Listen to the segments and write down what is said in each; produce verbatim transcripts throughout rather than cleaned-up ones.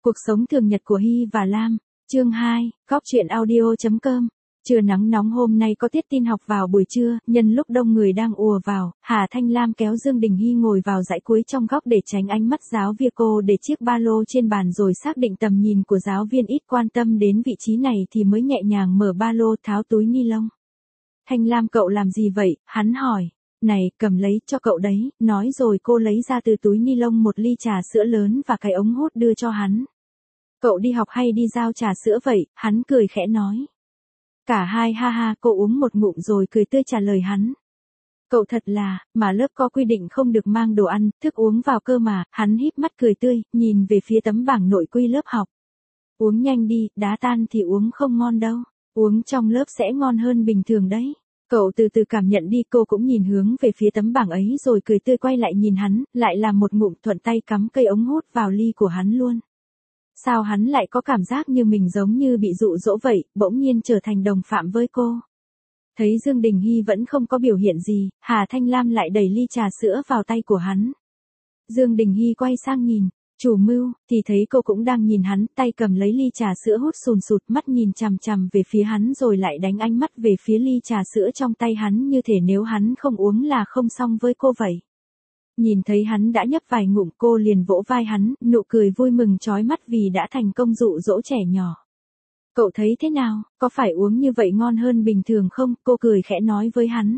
Cuộc sống thường nhật của Hy và Lam, chương hai, góc truyện audio chấm com. Trưa nắng nóng hôm nay có tiết tin học vào buổi trưa, nhân lúc đông người đang ùa vào, Hà Thanh Lam kéo Dương Đình Hy ngồi vào dãy cuối trong góc để tránh ánh mắt giáo viên cô, để chiếc ba lô trên bàn rồi xác định tầm nhìn của giáo viên ít quan tâm đến vị trí này thì mới nhẹ nhàng mở ba lô tháo túi ni lông. Thanh Lam, cậu làm gì vậy? Hắn hỏi. Này, cầm lấy cho cậu đấy, nói rồi cô lấy ra từ túi ni lông một ly trà sữa lớn và cái ống hút đưa cho hắn. Cậu đi học hay đi giao trà sữa vậy? Hắn cười khẽ nói. Cả hai ha ha, cô uống một ngụm rồi cười tươi trả lời hắn. Cậu thật là, mà lớp có quy định không được mang đồ ăn, thức uống vào cơ mà. Hắn híp mắt cười tươi, nhìn về phía tấm bảng nội quy lớp học. Uống nhanh đi, đá tan thì uống không ngon đâu. Uống trong lớp sẽ ngon hơn bình thường đấy. Cậu từ từ cảm nhận đi. Cô cũng nhìn hướng về phía tấm bảng ấy rồi cười tươi quay lại nhìn hắn, lại làm một ngụm, thuận tay cắm cây ống hút vào ly của hắn luôn. Sao hắn lại có cảm giác như mình giống như bị dụ dỗ vậy, bỗng nhiên trở thành đồng phạm với cô. Thấy Dương Đình Hy vẫn không có biểu hiện gì, Hà Thanh Lam lại đẩy ly trà sữa vào tay của hắn. Dương Đình Hy quay sang nhìn, chủ mưu, thì thấy cô cũng đang nhìn hắn, tay cầm lấy ly trà sữa hút sùn sụt, mắt nhìn chằm chằm về phía hắn rồi lại đánh ánh mắt về phía ly trà sữa trong tay hắn, như thể nếu hắn không uống là không xong với cô vậy. Nhìn thấy hắn đã nhấp vài ngụm, cô liền vỗ vai hắn, nụ cười vui mừng chói mắt vì đã thành công dụ dỗ trẻ nhỏ. Cậu thấy thế nào, có phải uống như vậy ngon hơn bình thường không? Cô cười khẽ nói với hắn.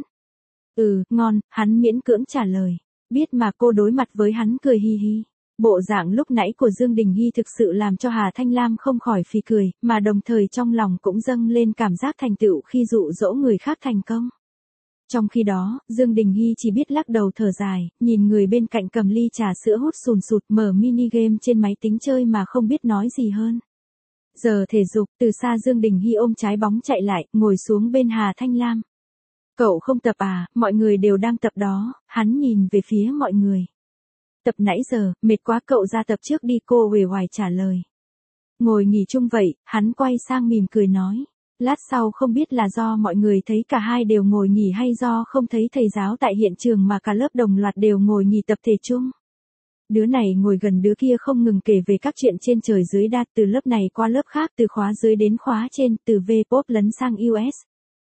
Ừ, ngon, hắn miễn cưỡng trả lời. Biết mà. Cô đối mặt với hắn cười hi hi. Bộ dạng lúc nãy của Dương Đình Hy thực sự làm cho Hà Thanh Lam không khỏi phì cười, mà đồng thời trong lòng cũng dâng lên cảm giác thành tựu khi dụ dỗ người khác thành công. Trong khi đó, Dương Đình Hy chỉ biết lắc đầu thở dài, nhìn người bên cạnh cầm ly trà sữa hút sùn sụt mở mini game trên máy tính chơi mà không biết nói gì hơn. Giờ thể dục, từ xa Dương Đình Hy ôm trái bóng chạy lại, ngồi xuống bên Hà Thanh Lam. Cậu không tập à? Mọi người đều đang tập đó. Hắn nhìn về phía mọi người. Tập nãy giờ, mệt quá, cậu ra tập trước đi, cô uể oải trả lời. Ngồi nghỉ chung vậy, hắn quay sang mỉm cười nói. Lát sau không biết là do mọi người thấy cả hai đều ngồi nghỉ hay do không thấy thầy giáo tại hiện trường mà cả lớp đồng loạt đều ngồi nghỉ tập thể chung. Đứa này ngồi gần đứa kia không ngừng kể về các chuyện trên trời dưới đất, từ lớp này qua lớp khác, từ khóa dưới đến khóa trên, từ V-pop lấn sang u ét,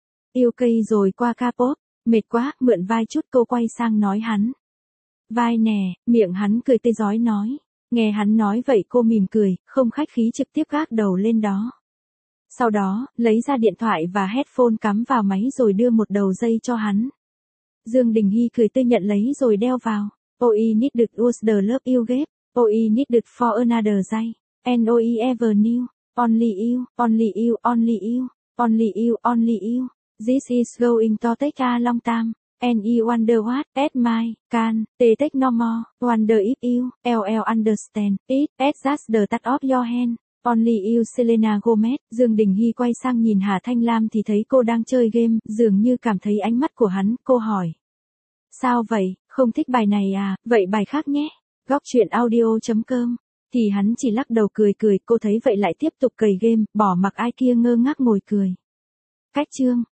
u ca rồi qua K-pop. Mệt quá, mượn vai chút, cô quay sang nói hắn. Vai nè, miệng hắn cười tươi rói nói. Nghe hắn nói vậy cô mỉm cười, không khách khí trực tiếp gác đầu lên đó. Sau đó, lấy ra điện thoại và headphone cắm vào máy rồi đưa một đầu dây cho hắn. Dương Đình Hy cười tươi nhận lấy rồi đeo vào. Oi needed was the love you gave. Oi needed for another day. And oi ever knew. Only you, only you, only you, only you, only you. This is going to take a long time. And you wonder what, at my, can, they take no more. Wonder if you, ll understand, it, as just the touch of your hand. Only you Selena Gomez. Dương Đình Hy quay sang nhìn Hà Thanh Lam thì thấy cô đang chơi game, dường như cảm thấy ánh mắt của hắn, cô hỏi. Sao vậy, không thích bài này à, vậy bài khác nhé. Góc truyện audio chấm com. Thì hắn chỉ lắc đầu cười cười, cô thấy vậy lại tiếp tục cày game, bỏ mặc ai kia ngơ ngác ngồi cười. Cách chương.